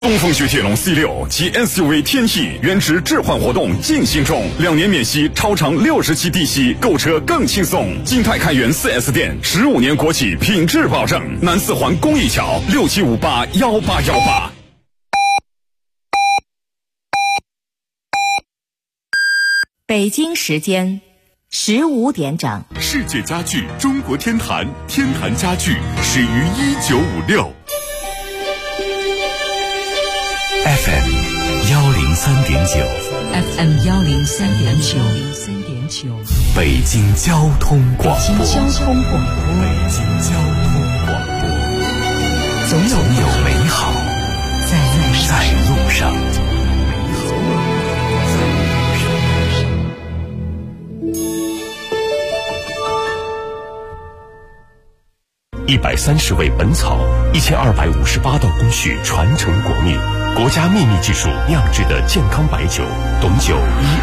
东风雪铁龙 C6 及 SUV 天翼原值置换活动进行中，2年免息，超长60期低息，购车更轻松。金泰开元 4S 店，15年国企品质保证。南四环公益桥67581818。 北京时间15点整。 世界家具中国天坛，天坛家具始于1956。FM 103.9 FM 103.9， 北京交通广播。 北京交通广播，总有美好在路上。130味本草，1258道工序传承国秘，国家秘密技术酿制的健康白酒，董酒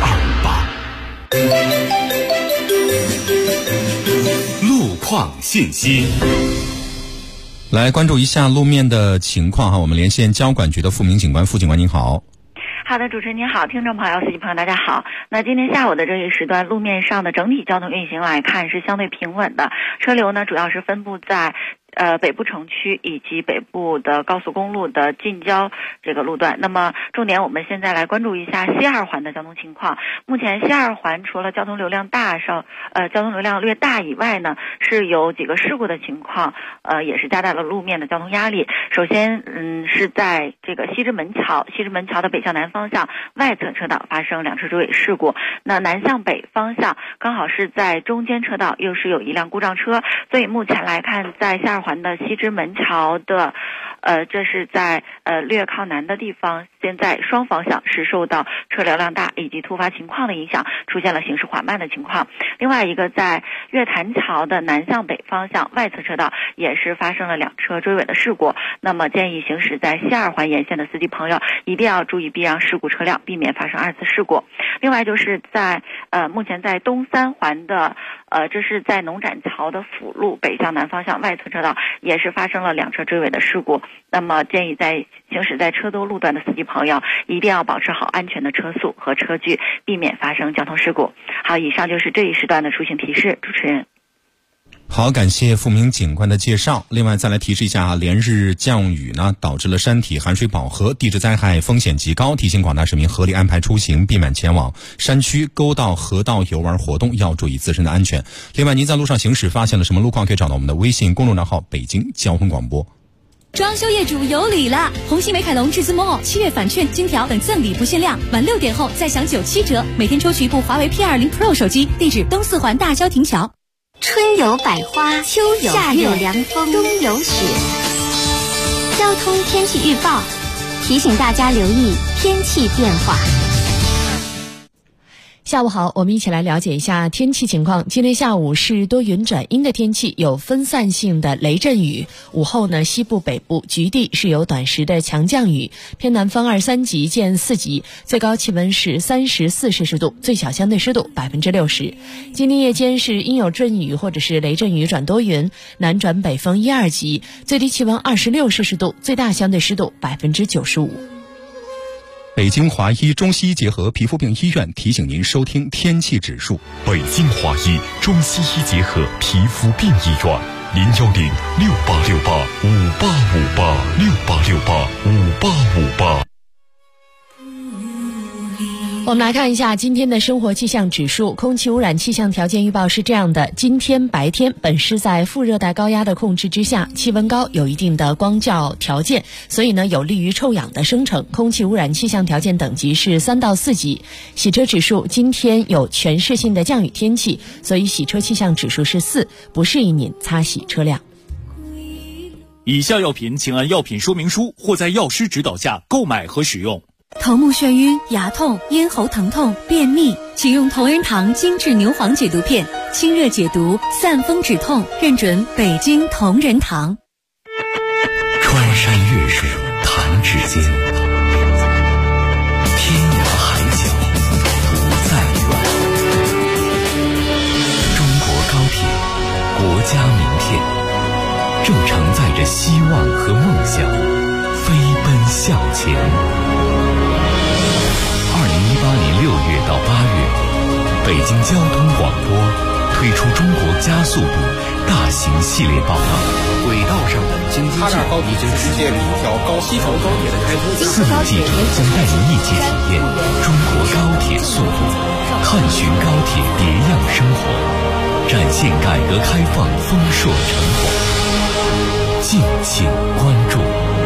1258。路况信息， 来关注一下路面的情况哈。我们连线交管局的付明警官，付警官您好。 好的，主持人您好，听众朋友、司机朋友大家好。那今天下午的这一时段，路面上的整体交通运行来看是相对平稳的，车流呢主要是分布在北部城区以及北部的高速公路的近郊这个路段。那么重点我们现在来关注一下西二环的交通情况。目前西二环除了交通流量略大以外呢，是有几个事故的情况，也是加大了路面的交通压力。首先是在这个西直门桥的北向南方向外侧车道发生2车追尾事故。那南向北方向刚好是在中间车道又是有一辆故障车，所以目前来看在西二环的西直门桥的这是在略靠南的地方，现在双方向是受到车流量大以及突发情况的影响，出现了行驶缓慢的情况。另外一个在月坛桥的南向北方向外侧车道也是发生了2车追尾的事故。那么建议行驶在西二环沿线的司机朋友一定要注意避让事故车辆，避免发生2次事故。另外就是在目前在东三环的这是在农展桥的辅路北向南方向外侧车道也是发生了2车追尾的事故。那么建议行驶在车多路段的司机朋友一定要保持好安全的车速和车距，避免发生交通事故。好，以上就是这一时段的出行提示，主持人。 好，感谢付明警官的介绍。另外再来提示一下，连日降雨呢，导致了山体含水饱和，地质灾害风险极高，提醒广大市民合理安排出行，避免前往山区、沟道、河道游玩活动，要注意自身的安全。另外您在路上行驶发现了什么路况，可以找到我们的微信公众账号北京交通广播。 装修业主有礼了！红星美凯龙至尊 Mall7月返券、金条等赠礼不限量，晚6点后再享97折，每天抽取一部华为 P20 Pro 手机。地址东四环大郊亭桥。 春有百花，秋有夏有凉风，冬有雪。交通天气预报提醒大家留意天气变化。 下午好，我们一起来了解一下天气情况。今天下午是多云转阴的天气，有分散性的雷阵雨。午后呢，西部北部局地是有短时的强降雨，偏南风2、3级见4级，最高气温是34摄氏度，最小相对湿度60%。今天夜间是阴有阵雨或者是雷阵雨转多云，南转北风1、2级，最低气温26摄氏度，最大相对湿度95%。 北京华医中西医结合皮肤病医院提醒您收听天气指数。 北京华医中西医结合皮肤病医院，0868585858，68685858。 我们来看一下今天的生活气象指数。空气污染气象条件预报是这样的：今天白天本市在副热带高压的控制之下，气温高，有一定的光照条件，所以呢有利于臭氧的生成，空气污染气象条件等级是3到4级。洗车指数今天有全市性的降雨天气，所以洗车气象指数是4，不适宜您擦洗车辆。 以下药品请按药品说明书或在药师指导下购买和使用。 头目眩晕、牙痛、咽喉疼痛、便秘，请用同仁堂精致牛黄解毒片，清热解毒，散风止痛，认准北京同仁堂。 穿山越水弹指间，天涯海角不再远。中国高铁，国家名片，正承载着希望和梦想，飞奔向前。2018年6月到8月，北京交通广播推出中国加速度大型系列报道，轨道上的经济性已经世界第一条西条高铁的开通。4名记者将带您一起体验中国高铁速度，探寻高铁别样生活，展现改革开放丰硕成果。敬请关注。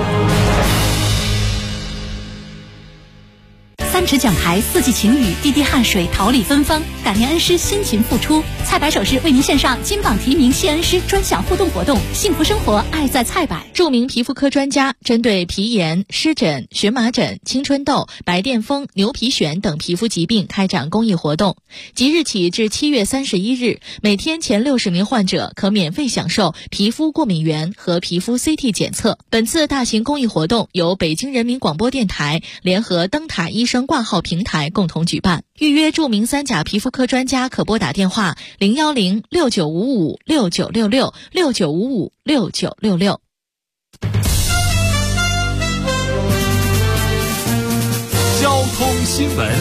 3尺讲台，4季晴雨，滴滴汗水，桃李芬芳。感念恩师辛勤付出，菜百首饰为您献上金榜题名谢恩师专享互动活动，幸福生活，爱在菜百。 著名皮肤科专家针对皮炎、湿疹、荨麻疹、青春痘、白癜风、牛皮癣等皮肤疾病开展公益活动。即日起至7月31日，每天前60名患者可免费享受皮肤过敏原和皮肤 CT 检测。本次大型公益活动由北京人民广播电台联合灯塔医生挂号平台共同举办。预约著名3甲皮肤科专家可拨打电话0106955696669556966。 交通新闻。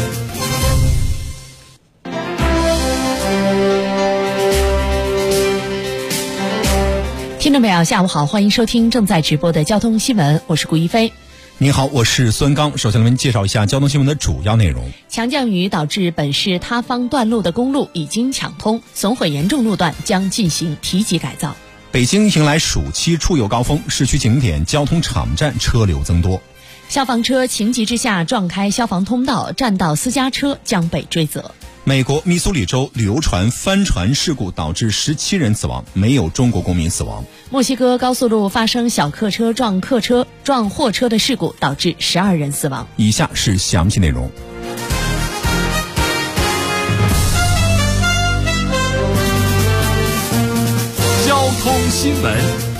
听众朋友，下午好，欢迎收听正在直播的交通新闻，我是顾一飞。 你好，我是孙刚。首先我们介绍一下交通新闻的主要内容。 强降雨导致本市他方段路的公路已经抢通，损毁严重路段将进行提级改造。 北京迎来暑期出游高峰，市区景点、交通场站车流增多。 消防车情急之下撞开消防通道，占道私家车将被追责。 美国密苏里州旅游船翻船事故导致17人死亡，没有中国公民死亡。 墨西哥高速路发生小客车撞货车的事故，导致12人死亡。 以下是详细内容。 交通新闻。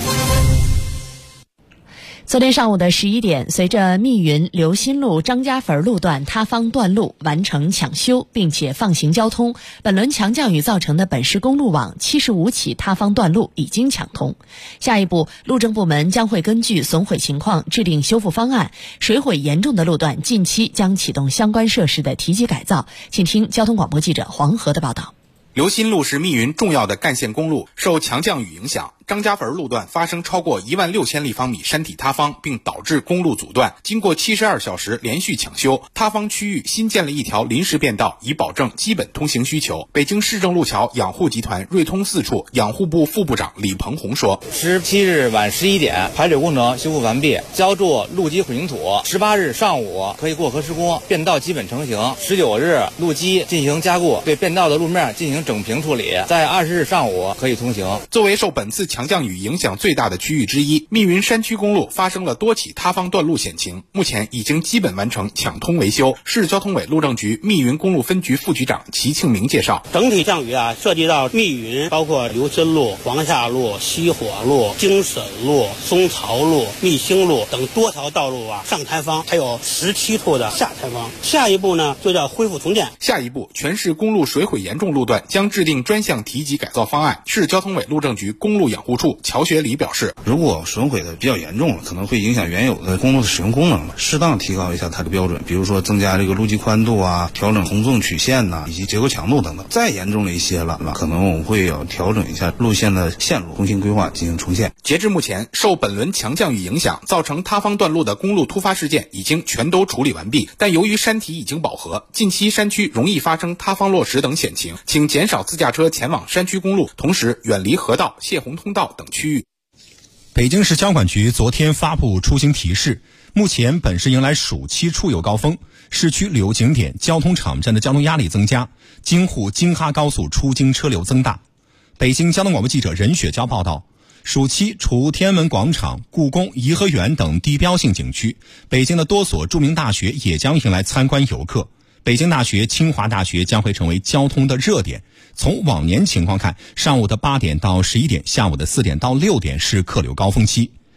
昨天上午的11点，随着密云刘新路张家坟路段塌方段路完成抢修并且放行交通，本轮强降雨造成的本市公路网75起塌方段路已经抢通。下一步，路政部门将会根据损毁情况制定修复方案，水毁严重的路段近期将启动相关设施的提级改造。请听交通广播记者黄河的报道。 刘新路是密云重要的干线公路，受强降雨影响，张家坟路段发生超过16000立方米山体塌方，并导致公路阻断。经过72小时连续抢修，塌方区域新建了一条临时便道，以保证基本通行需求。北京市政路桥养护集团瑞通4处养护部副部长李鹏红说 ：17日晚11点，排水工程修复完毕，浇筑路基混凝土。18日上午可以过河施工，便道基本成型。19日路基进行加固，对便道的路面进行整平处理，在20日上午可以通行。 作为受本次强降雨影响最大的区域之一，密云山区公路发生了多起塌方段路险情，目前已经基本完成抢通维修。市交通委路政局密云公路分局副局长齐庆明介绍， 整体降雨涉及到密云，包括刘新路、黄下路、西火路、京沈路、松曹路、密兴路等多条道路上塌方，还有17处的下塌方。下一步呢，就叫恢复重建。 下一步，全市公路水毁严重路段将制定专项提级改造方案。市交通委路政局公路养护处乔学礼表示， 如果损毁的比较严重了，可能会影响原有的公路的使用功能了，适当提高一下它的标准，比如说增加这个路基宽度调整红纵曲线以及结构强度等等。再严重了一些了，可能我们会要调整一下路线的线路，重新规划进行重建。 截至目前，受本轮强降雨影响造成塌方段路的公路突发事件已经全都处理完毕，但由于山体已经饱和，近期山区容易发生塌方落石等险情，请减少自驾车前往山区公路，同时远离河道、泄洪通道等区域。 北京市交管局昨天发布出行提示，目前本市迎来暑期出游高峰，市区旅游景点、交通场站的交通压力增加，京沪京哈高速出京车流增大。北京交通广播记者任雪娇报道，暑期除天安门广场、故宫、颐和园等地标性景区，北京的多所著名大学也将迎来参观游客。北京大学、清华大学将会成为交通的热点。从往年情况看，上午的8点到11点，下午的4点到6点是客流高峰期。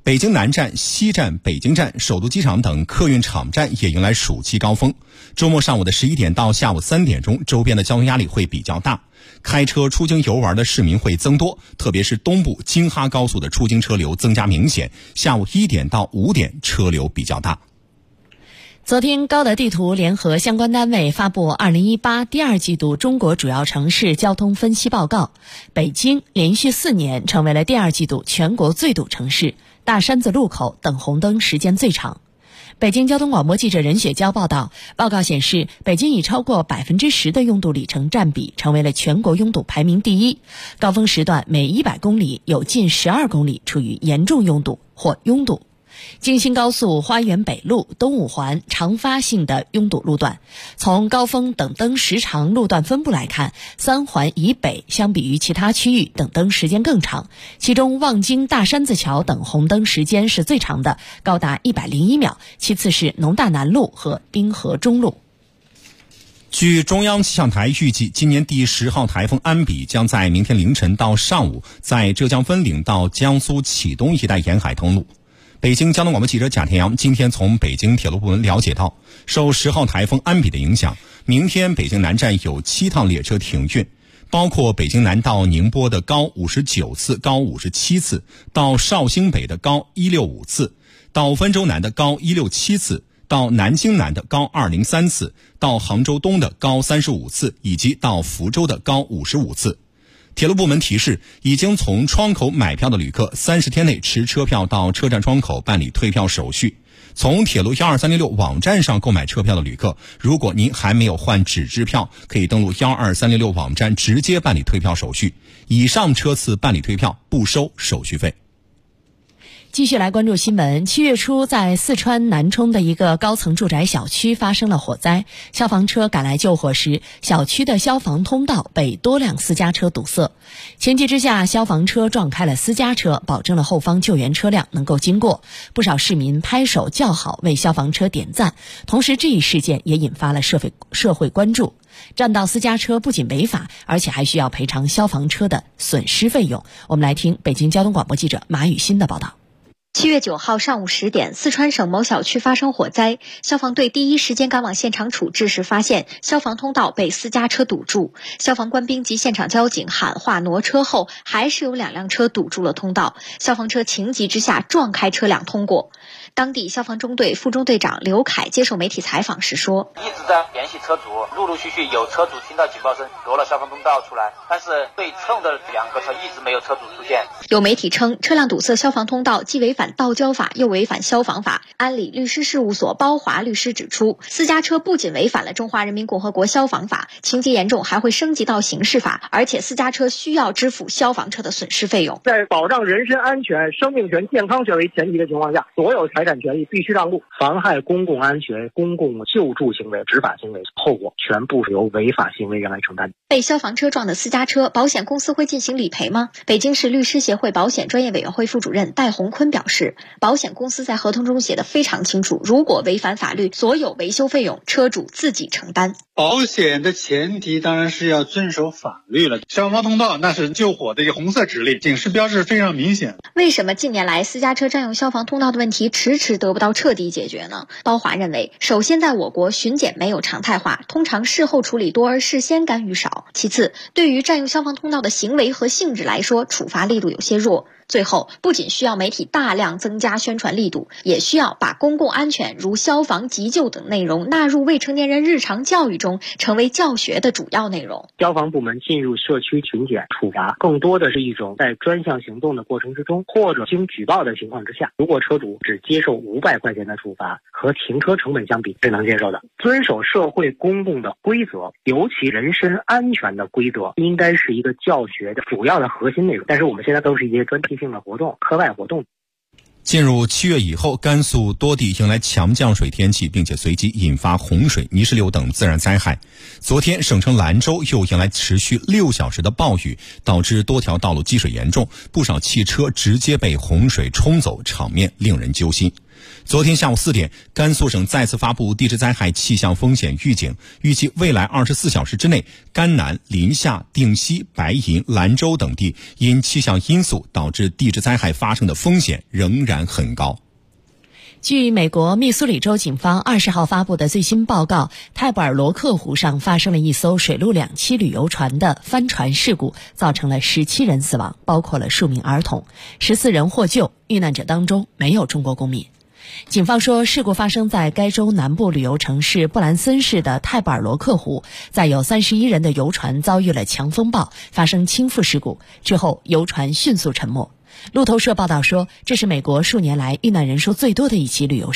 北京南站、西站、北京站、首都机场等客运场站也迎来暑期高峰。周末上午的11点到下午3点钟，周边的交通压力会比较大，开车出京游玩的市民会增多，特别是东部京哈高速的出京车流增加明显，下午1点到5点车流比较大。 昨天，高德地图联合相关单位发布2018第2季度中国主要城市交通分析报告，北京连续4年成为了第2季度全国最堵城市，大山子路口等红灯时间最长。北京交通广播记者任雪娇报道，报告显示，北京以超过10%的拥堵里程占比成为了全国拥堵排名第1，高峰时段每100公里有近12公里处于严重拥堵或拥堵。京新高速花园北路、东五环常发性的拥堵路段，从高峰等灯时长路段分布来看，3环以北相比于其他区域等灯时间更长，其中望京大山子桥等红灯时间是最长的，高达101秒，其次是农大南路和滨河中路。 据中央气象台预计，今年第10号台风安比将在明天凌晨到上午在浙江分岭到江苏启东一带沿海登陆。北京交通广播记者贾天阳今天从北京铁路部门了解到，受10号台风安比的影响，明天北京南站有7趟列车停运，包括北京南到宁波的高59次、高57次，到绍兴北的高165次，到温州南的高167次，到南京南的高203次，到杭州东的高35次，以及到福州的高55次。铁路部门提示，已经从窗口买票的旅客30天内持车票到车站窗口办理退票手续。从铁路12366网站上购买车票的旅客，如果您还没有换纸质票，可以登录12366网站直接办理退票手续。以上车次办理退票不收手续费。 继续来关注新闻。7月初，在四川南充的一个高层住宅小区发生了火灾，消防车赶来救火时，小区的消防通道被多辆私家车堵塞。情急之下，消防车撞开了私家车，保证了后方救援车辆能够经过。不少市民拍手叫好，为消防车点赞。同时，这一事件也引发了社会关注。占道私家车不仅违法，而且还需要赔偿消防车的损失费用。我们来听北京交通广播记者马雨欣的报道。 7月9号上午10点，四川省某小区发生火灾，消防队第一时间赶往现场处置时，发现消防通道被私家车堵住。消防官兵及现场交警喊话挪车后，还是有2辆车堵住了通道，消防车情急之下撞开车辆通过。当地消防中队副中队长刘凯接受媒体采访时说， 一直在联系车主，陆陆续续有车主听到警报声挪了消防通道出来，但是对侧的2个车一直没有车主出现。 有媒体称，车辆堵塞消防通道既违反道交法又违反消防法。安理律师事务所包华律师指出，私家车不仅违反了中华人民共和国消防法，情节严重还会升级到刑事法，而且私家车需要支付消防车的损失费用。 在保障人身安全、生命权、健康权为前提的情况下，所有财产权益必须让路。妨害公共安全、公共救助行为、执法行为，后果全部是由违法行为人来承担。 被消防车撞的私家车，保险公司会进行理赔吗？北京市律师协会保险专业委员会副主任戴洪坤表示，保险公司在合同中写得非常清楚，如果违反法律，所有维修费用车主自己承担。 保险的前提当然是要遵守法律了。消防通道那是救火的一个红色指令，警示标志非常明显。 为什么近年来私家车占用消防通道的问题迟迟得不到彻底解决呢？包华认为，首先在我国巡检没有常态化，通常事后处理多而事先干预少。其次，对于占用消防通道的行为和性质来说，处罚力度有些弱。最后，不仅需要媒体大量增加宣传力度，也需要把公共安全如消防急救等内容纳入未成年人日常教育中，成为教学的主要内容。 消防部门进入社区巡检处罚，更多的是一种在专项行动的过程之中，或者经举报的情况之下，如果车主只接受500块钱的处罚，和停车成本相比是能接受的。遵守社会公共的规则，尤其人身安全的规则，应该是一个教学的主要的核心内容。但是我们现在都是一些专题性的活动、课外活动。 进入7月以后，甘肃多地迎来强降水天气，并且随即引发洪水、泥石流等自然灾害。昨天，省城兰州又迎来持续6小时的暴雨，导致多条道路积水严重，不少汽车直接被洪水冲走，场面令人揪心。 昨天下午4点，甘肃省再次发布地质灾害气象风险预警，预计未来24小时之内，甘南、临夏、定西、白银、兰州等地因气象因素导致地质灾害发生的风险仍然很高。 据美国密苏里州警方20号发布的最新报告，泰布尔罗克湖上发生了一艘水陆两栖旅游船的翻船事故，造成了17人死亡，包括了数名儿童，14人获救，遇难者当中没有中国公民。警方说，事故发生在该州南部旅游城市布兰森市的泰布尔罗克湖，载有31人的游船遭遇了强风暴，发生倾覆事故，之后游船迅速沉没。路透社报道说，这是美国数年来遇难人数最多的一起旅游